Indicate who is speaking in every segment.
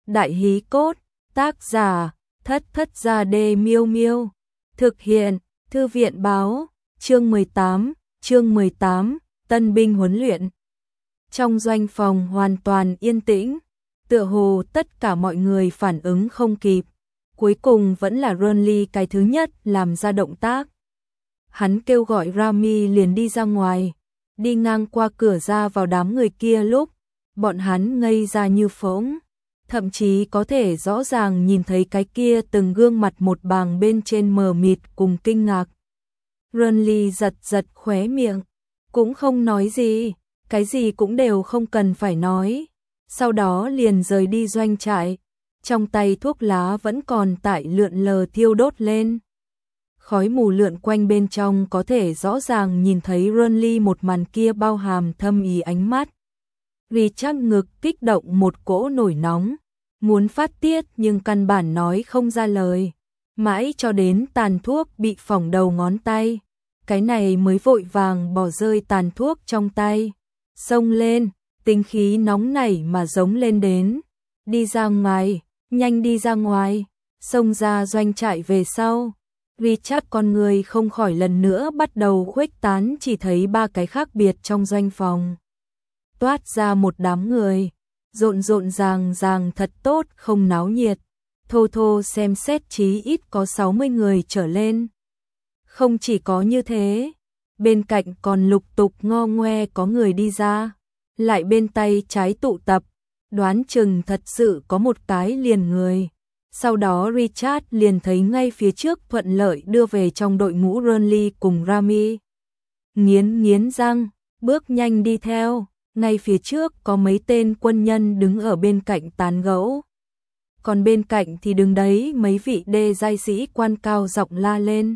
Speaker 1: Đại hí cốt, tác giả, Thất Thất Gia Đê Miêu Miêu. Thực hiện, Thư viện báo, chương 18, tân binh huấn luyện. Trong doanh phòng hoàn toàn yên tĩnh, tựa hồ tất cả mọi người phản ứng không kịp. Cuối cùng vẫn là Renly cái thứ nhất làm ra động tác. Hắn kêu gọi Rami liền đi ra ngoài, đi ngang qua cửa ra vào đám người kia lúc, bọn hắn ngây ra như phỗng. Thậm chí có thể rõ ràng nhìn thấy cái kia từng gương mặt một bàng bên trên mờ mịt cùng kinh ngạc. Renly giật giật khóe miệng, cũng không nói gì, cái gì cũng đều không cần phải nói. Sau đó liền rời đi doanh trại, trong tay thuốc lá vẫn còn tại lượn lờ thiêu đốt lên. Khói mù lượn quanh bên trong có thể rõ ràng nhìn thấy Renly một màn kia bao hàm thâm ý ánh mắt. Richard ngực kích động một cỗ nổi nóng, muốn phát tiết nhưng căn bản nói không ra lời. Mãi cho đến tàn thuốc bị phỏng đầu ngón tay, cái này mới vội vàng bỏ rơi tàn thuốc trong tay. Xông lên, tính khí nóng nảy mà giống lên đến. Đi ra ngoài, nhanh đi ra ngoài, xông ra doanh trại về sau. Richard con người không khỏi lần nữa bắt đầu khuếch tán, chỉ thấy ba cái khác biệt trong doanh phòng. Toát ra một đám người, rộn ràng thật tốt, không náo nhiệt. Thô xem xét chí ít có 60 người trở lên. Không chỉ có như thế, bên cạnh còn lục tục ngo ngoe có người đi ra, lại bên tay trái tụ tập, đoán chừng thật sự có một cái liền người. Sau đó Richard liền thấy ngay phía trước thuận lợi đưa về trong đội ngũ Renly cùng Rami. Nghiến răng, bước nhanh đi theo, ngay phía trước có mấy tên quân nhân đứng ở bên cạnh tán gẫu. Còn bên cạnh thì đứng đấy mấy vị đê giai sĩ quan cao giọng la lên.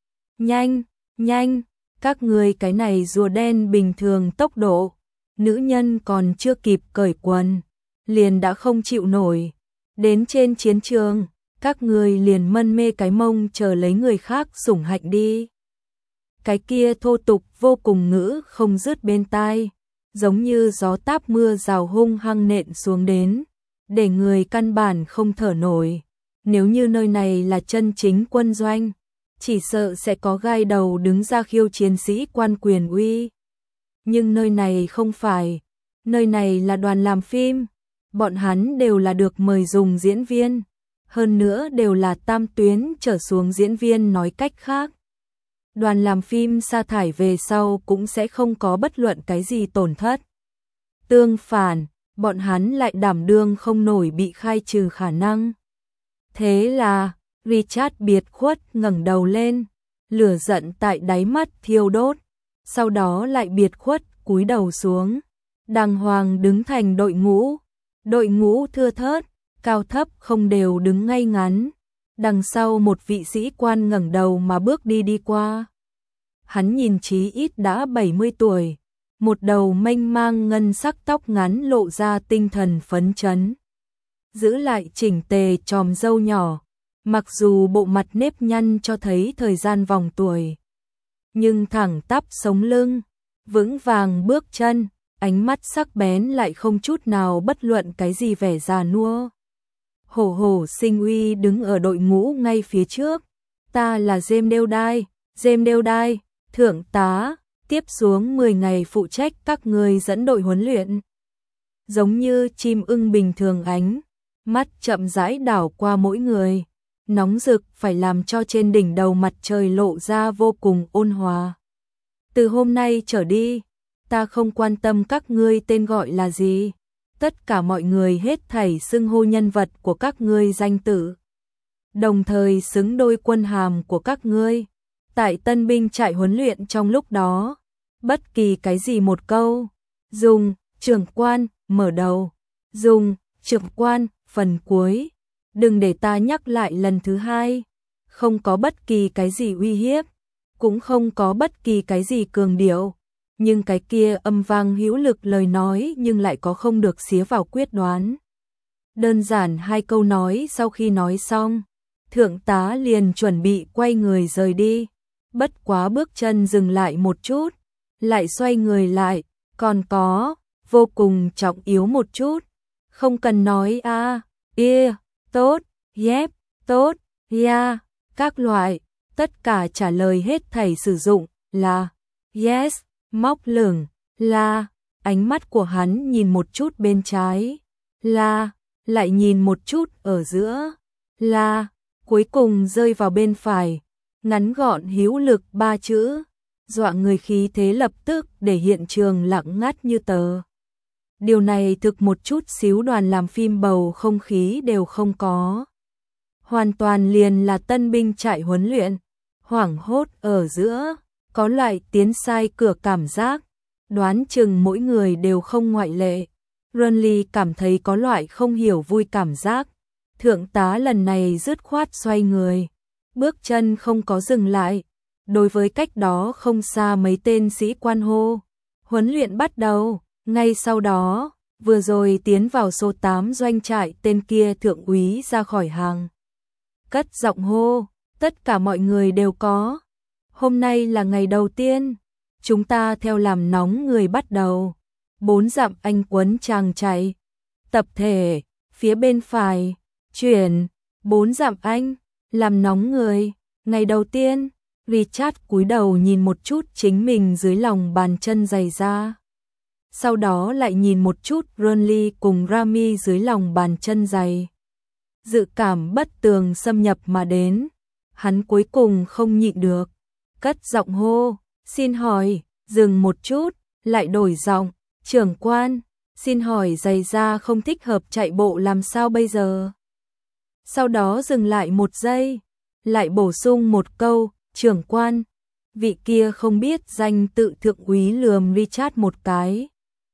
Speaker 1: Nhanh, các người cái này rùa đen bình thường tốc độ. Nữ nhân còn chưa kịp cởi quần, liền đã không chịu nổi. Đến trên chiến trường, các người liền mân mê cái mông chờ lấy người khác sủng hạnh đi. Cái kia thô tục vô cùng ngữ không dứt bên tai, giống như gió táp mưa rào hung hăng nện xuống đến, để người căn bản không thở nổi. Nếu như nơi này là chân chính quân doanh, chỉ sợ sẽ có gai đầu đứng ra khiêu chiến sĩ quan quyền uy. Nhưng nơi này không phải, nơi này là đoàn làm phim, bọn hắn đều là được mời dùng diễn viên, hơn nữa đều là tam tuyến trở xuống diễn viên. Nói cách khác, đoàn làm phim sa thải về sau cũng sẽ không có bất luận cái gì tổn thất. Tương phản, bọn hắn lại đảm đương không nổi bị khai trừ khả năng. Thế là, Richard biệt khuất ngẩng đầu lên, lửa giận tại đáy mắt thiêu đốt, sau đó lại biệt khuất cúi đầu xuống, đàng hoàng đứng thành đội ngũ thưa thớt, cao thấp không đều đứng ngay ngắn. Đằng sau một vị sĩ quan ngẩng đầu mà bước đi qua. Hắn nhìn chí ít đã 70 tuổi, một đầu mênh mang ngân sắc tóc ngắn lộ ra tinh thần phấn chấn. Giữ lại chỉnh tề chòm râu nhỏ, mặc dù bộ mặt nếp nhăn cho thấy thời gian vòng tuổi, nhưng thẳng tắp sống lưng, vững vàng bước chân, ánh mắt sắc bén lại không chút nào bất luận cái gì vẻ già nua. Hổ sinh uy đứng ở đội ngũ ngay phía trước. Ta là James Deldai, thượng tá, tiếp xuống 10 ngày phụ trách các người dẫn đội huấn luyện. Giống như chim ưng bình thường, ánh mắt chậm rãi đảo qua mỗi người, nóng rực phải làm cho trên đỉnh đầu mặt trời lộ ra vô cùng ôn hòa. Từ hôm nay trở đi, ta không quan tâm các ngươi tên gọi là gì, tất cả mọi người hết thảy xưng hô nhân vật của các ngươi danh tự, đồng thời xứng đôi quân hàm của các ngươi. Tại tân binh trại huấn luyện trong lúc đó, bất kỳ cái gì một câu, dùng trưởng quan mở đầu, dùng trưởng quan phần cuối, đừng để ta nhắc lại lần thứ hai. Không có bất kỳ cái gì uy hiếp, cũng không có bất kỳ cái gì cường điệu, nhưng cái kia âm vang hữu lực lời nói nhưng lại có không được xía vào quyết đoán. Đơn giản hai câu nói sau khi nói xong, thượng tá liền chuẩn bị quay người rời đi, bất quá bước chân dừng lại một chút, lại xoay người lại, còn có, vô cùng trọng yếu một chút, không cần nói tốt, yep, tốt, yeah, các loại, tất cả trả lời hết thảy sử dụng là yes, móc lửng là, ánh mắt của hắn nhìn một chút bên trái là, lại nhìn một chút ở giữa là, cuối cùng rơi vào bên phải, ngắn gọn hữu lực 3 chữ, dọa người khí thế lập tức để hiện trường lặng ngắt như tờ. Điều này thực một chút xíu đoàn làm phim bầu không khí đều không có. Hoàn toàn liền là tân binh trại huấn luyện, hoảng hốt ở giữa, có loại tiến sai cửa cảm giác, đoán chừng mỗi người đều không ngoại lệ. Renly cảm thấy có loại không hiểu vui cảm giác, thượng tá lần này dứt khoát xoay người, bước chân không có dừng lại, đối với cách đó không xa mấy tên sĩ quan hô. Huấn luyện bắt đầu, ngay sau đó, vừa rồi tiến vào số 8 doanh trại tên kia thượng úy ra khỏi hàng. Cất giọng hô, tất cả mọi người đều có. Hôm nay là ngày đầu tiên, chúng ta theo làm nóng người bắt đầu. 4 dặm anh quấn chàng chạy. Tập thể, phía bên phải, chuyển, 4 dặm anh, làm nóng người. Ngày đầu tiên, Richard cúi đầu nhìn một chút chính mình dưới lòng bàn chân giày ra. Sau đó lại nhìn một chút Renly cùng Rami dưới lòng bàn chân giày. Dự cảm bất tường xâm nhập mà đến, hắn cuối cùng không nhịn được, cất giọng hô, xin hỏi, dừng một chút, lại đổi giọng, trưởng quan, xin hỏi giày da không thích hợp chạy bộ làm sao bây giờ? Sau đó dừng lại một giây, lại bổ sung một câu, trưởng quan, vị kia không biết danh tự thượng úy lườm Richard một cái.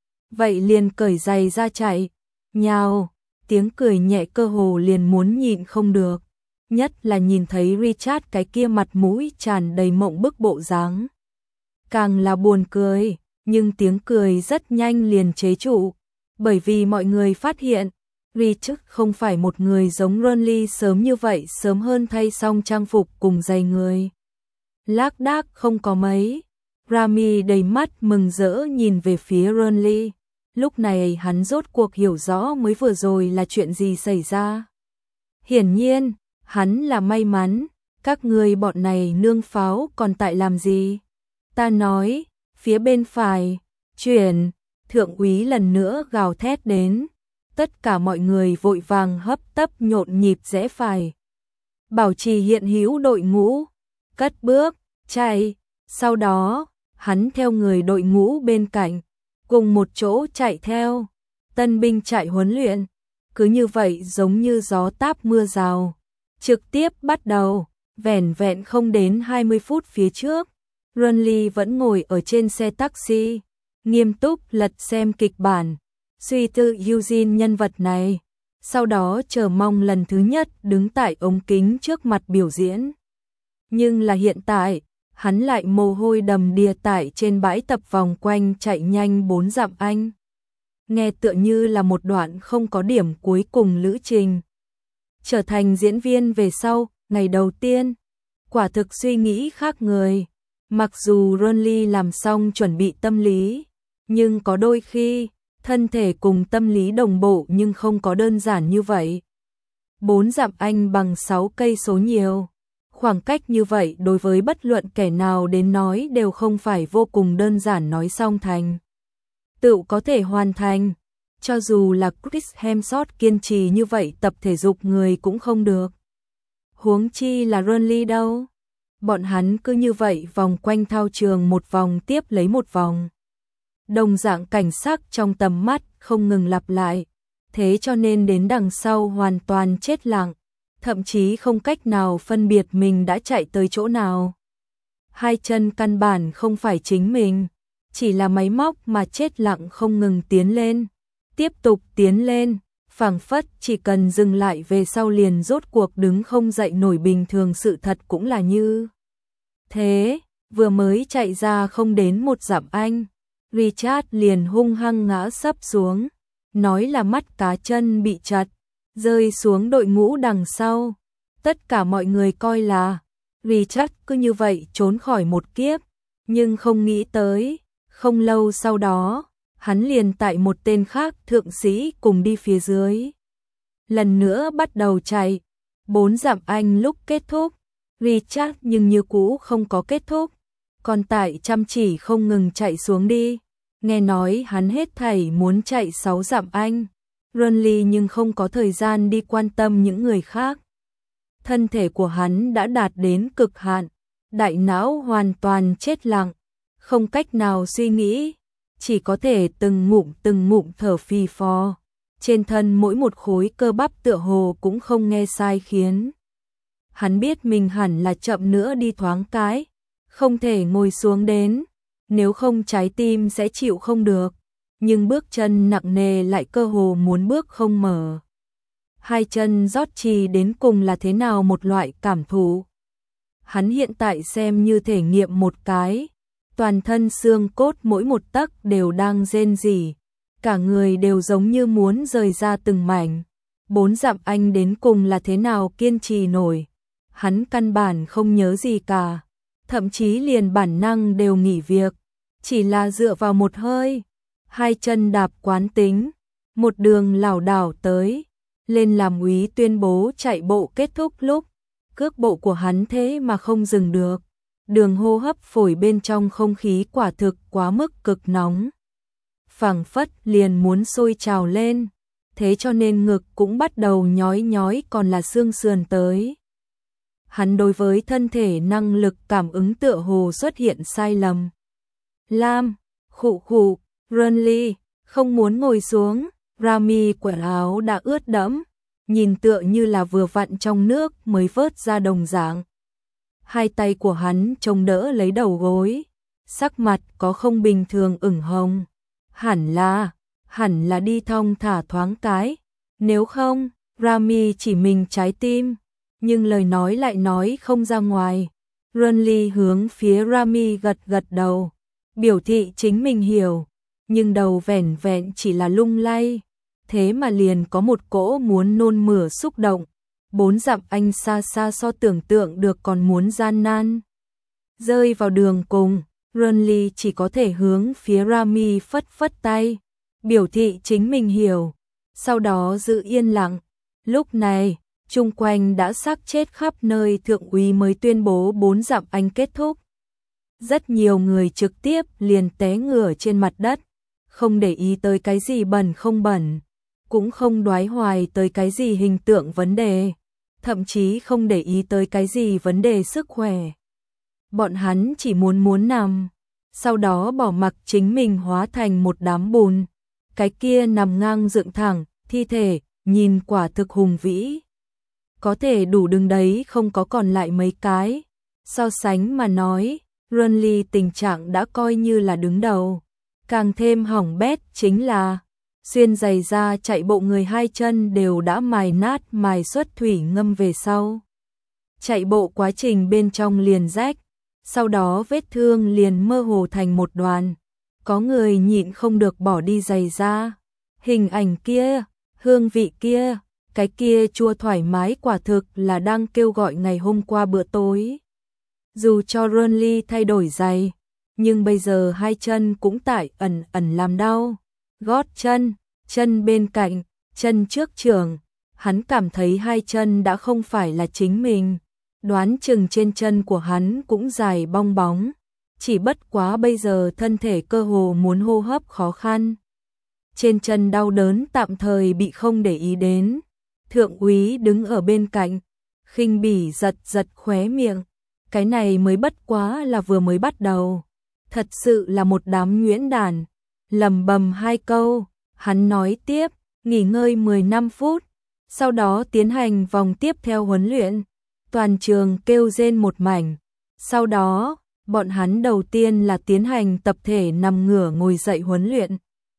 Speaker 1: Vậy liền cởi giày ra chạy, nhào, tiếng cười nhẹ cơ hồ liền muốn nhịn không được, nhất là nhìn thấy Richard cái kia mặt mũi tràn đầy mộng bức bộ dáng. Càng là buồn cười, nhưng tiếng cười rất nhanh liền chế trụ, bởi vì mọi người phát hiện, Richard không phải một người giống Renly sớm như vậy, sớm hơn thay xong trang phục cùng giày người. Lác đác không có mấy, Rami đầy mắt mừng rỡ nhìn về phía Renly. Lúc này hắn rốt cuộc hiểu rõ mới vừa rồi là chuyện gì xảy ra. Hiển nhiên, hắn là may mắn, các người bọn này nương pháo còn tại làm gì? Ta nói, phía bên phải, chuyển, thượng úy lần nữa gào thét đến. Tất cả mọi người vội vàng hấp tấp nhộn nhịp rẽ phải. Bảo trì hiện hữu đội ngũ, cất bước, chạy, sau đó, hắn theo người đội ngũ bên cạnh, cùng một chỗ chạy theo. Tân binh trại huấn luyện, cứ như vậy giống như gió táp mưa rào. Trực tiếp bắt đầu, vẻn vẹn không đến 20 phút phía trước, Renly vẫn ngồi ở trên xe taxi, nghiêm túc lật xem kịch bản, suy tư Eugene nhân vật này, sau đó chờ mong lần thứ nhất đứng tại ống kính trước mặt biểu diễn. Nhưng là hiện tại, hắn lại mồ hôi đầm đìa tại trên bãi tập vòng quanh chạy nhanh 4 dặm anh. Nghe tựa như là một đoạn không có điểm cuối cùng lữ trình. Trở thành diễn viên về sau, ngày đầu tiên, quả thực suy nghĩ khác người. Mặc dù Renly làm xong chuẩn bị tâm lý, nhưng có đôi khi, thân thể cùng tâm lý đồng bộ nhưng không có đơn giản như vậy. 4 dặm anh bằng 6 cây số nhiều. Khoảng cách như vậy đối với bất luận kẻ nào đến nói đều không phải vô cùng đơn giản nói xong thành. Tự có thể hoàn thành, cho dù là Chris Hemsworth kiên trì như vậy tập thể dục người cũng không được. Huống chi là Renly đâu. Bọn hắn cứ như vậy vòng quanh thao trường một vòng tiếp lấy một vòng. Đồng dạng cảnh sắc trong tầm mắt không ngừng lặp lại, thế cho nên đến đằng sau hoàn toàn chết lặng. Thậm chí không cách nào phân biệt mình đã chạy tới chỗ nào. Hai chân căn bản không phải chính mình, chỉ là máy móc mà chết lặng không ngừng tiến lên, tiếp tục tiến lên, phảng phất chỉ cần dừng lại về sau liền rốt cuộc đứng không dậy nổi. Bình thường sự thật cũng là như thế, vừa mới chạy ra không đến 1 dặm anh, Richard liền hung hăng ngã sấp xuống, nói là mắt cá chân bị chật, rơi xuống đội ngũ đằng sau. Tất cả mọi người coi là Richard cứ như vậy trốn khỏi một kiếp, nhưng không nghĩ tới, không lâu sau đó, hắn liền tại một tên khác thượng sĩ cùng đi phía dưới. lần nữa bắt đầu chạy. 4 dặm anh lúc kết thúc, Richard nhưng như cũ không có kết thúc, còn tại chăm chỉ không ngừng chạy xuống đi. Nghe nói hắn hết thảy muốn chạy 6 dặm anh, Runley nhưng không có thời gian đi quan tâm những người khác. Thân thể của hắn đã đạt đến cực hạn, đại não hoàn toàn chết lặng, không cách nào suy nghĩ, chỉ có thể từng ngụm thở phì phò. Trên thân mỗi một khối cơ bắp tựa hồ cũng không nghe sai khiến. Hắn biết mình hẳn là chậm nữa đi thoáng cái, không thể ngồi xuống đến, nếu không trái tim sẽ chịu không được, nhưng bước chân nặng nề lại cơ hồ muốn bước không mở. Hai chân rót trì đến cùng là thế nào một loại cảm thụ. Hắn hiện tại xem như thể nghiệm một cái, toàn thân xương cốt mỗi một tấc đều đang rên rỉ, cả người đều giống như muốn rời ra từng mảnh. 4 dặm anh đến cùng là thế nào kiên trì nổi. Hắn căn bản không nhớ gì cả, thậm chí liền bản năng đều nghỉ việc, chỉ là dựa vào một hơi, hai chân đạp quán tính, một đường lảo đảo tới, lên làm úy tuyên bố chạy bộ kết thúc lúc, cước bộ của hắn thế mà không dừng được, đường hô hấp phổi bên trong không khí quả thực quá mức cực nóng, phảng phất liền muốn sôi trào lên, thế cho nên ngực cũng bắt đầu nhói nhói còn là xương sườn tới. Hắn đối với thân thể năng lực cảm ứng tựa hồ xuất hiện sai lầm. Lam, khụ, Runley, không muốn ngồi xuống, Rami quần áo đã ướt đẫm, nhìn tựa như là vừa vặn trong nước mới vớt ra đồng dạng. Hai tay của hắn chống đỡ lấy đầu gối, sắc mặt có không bình thường ửng hồng. Hẳn là đi thong thả thoáng cái, nếu không, Rami chỉ mình trái tim. Nhưng lời nói lại nói không ra ngoài. Runley hướng phía Rami gật gật đầu, biểu thị chính mình hiểu, nhưng đầu vẻn vẹn chỉ là lung lay, thế mà liền có một cỗ muốn nôn mửa xúc động. 4 dặm anh xa xa so tưởng tượng được còn muốn gian nan. Rơi vào đường cùng, Runley chỉ có thể hướng phía Rami phất phất tay, biểu thị chính mình hiểu, sau đó giữ yên lặng. Lúc này, chung quanh đã xác chết khắp nơi, thượng úy mới tuyên bố 4 dặm anh kết thúc. Rất nhiều người trực tiếp liền té ngửa trên mặt đất, không để ý tới cái gì bẩn không bẩn, cũng không đoái hoài tới cái gì hình tượng vấn đề, thậm chí không để ý tới cái gì vấn đề sức khỏe. Bọn hắn chỉ muốn nằm, sau đó bỏ mặc chính mình hóa thành một đám bùn. Cái kia nằm ngang dựng thẳng, thi thể, nhìn quả thực hùng vĩ. Có thể đủ đứng đấy không có còn lại mấy cái. So sánh mà nói, Runley tình trạng đã coi như là đứng đầu. Càng thêm hỏng bét chính là xuyên giày da chạy bộ người hai chân đều đã mài nát, mài xuất thủy ngâm về sau. Chạy bộ quá trình bên trong liền rách, sau đó vết thương liền mơ hồ thành một đoàn. Có người nhịn không được bỏ đi giày da. Hình ảnh kia, hương vị kia, cái kia chua thoải mái quả thực là đang kêu gọi ngày hôm qua bữa tối. Dù cho Runley thay đổi giày, nhưng bây giờ hai chân cũng tại ẩn làm đau. Gót chân, chân bên cạnh, chân trước trường, hắn cảm thấy hai chân đã không phải là chính mình. Đoán chừng trên chân của hắn cũng dài bong bóng, chỉ bất quá bây giờ thân thể cơ hồ muốn hô hấp khó khăn. Trên chân đau đớn tạm thời bị không để ý đến. Thượng úy đứng ở bên cạnh, khinh bỉ giật khóe miệng. Cái này mới bất quá là vừa mới bắt đầu. Thật sự là một đám nhuyễn đản. Lầm bầm hai câu, hắn nói tiếp, nghỉ ngơi 15 phút, sau đó tiến hành vòng tiếp theo huấn luyện. Toàn trường kêu rên một mảnh. Sau đó, bọn hắn đầu tiên là tiến hành tập thể nằm ngửa ngồi dậy huấn luyện.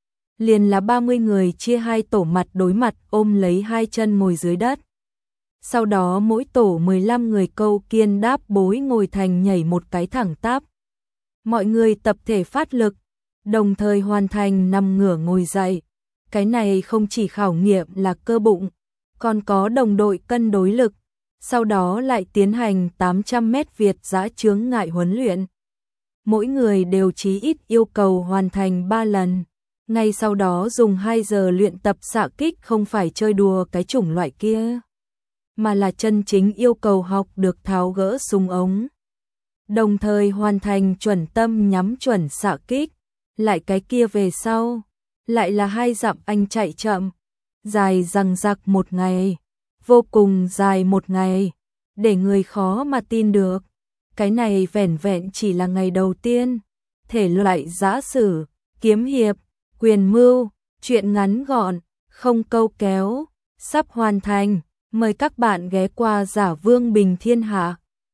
Speaker 1: Liền là 30 người chia hai tổ mặt đối mặt ôm lấy hai chân ngồi dưới đất. Sau đó mỗi tổ 15 người câu kiên đáp bối ngồi thành nhảy một cái thẳng tắp. Mọi người tập thể phát lực, đồng thời hoàn thành nằm ngửa ngồi dậy. Cái này không chỉ khảo nghiệm là cơ bụng, còn có đồng đội cân đối lực. Sau đó lại tiến hành 800 mét Việt dã chướng ngại huấn luyện. Mỗi người đều chí ít yêu cầu hoàn thành 3 lần. Ngay sau đó dùng 2 giờ luyện tập xạ kích không phải chơi đùa cái chủng loại kia, mà là chân chính yêu cầu học được tháo gỡ súng ống, đồng thời hoàn thành chuẩn tâm nhắm chuẩn xạ kích. Lại cái kia về sau, lại là 2 dặm anh chạy chậm, dài dằng dặc một ngày, vô cùng dài một ngày, để người khó mà tin được. Cái này vẻn vẹn chỉ là ngày đầu tiên, thể loại giã sử, kiếm hiệp, quyền mưu, truyện ngắn gọn, không câu kéo, sắp hoàn thành. Mời các bạn ghé qua Giả Vương Bình Thiên Hạ.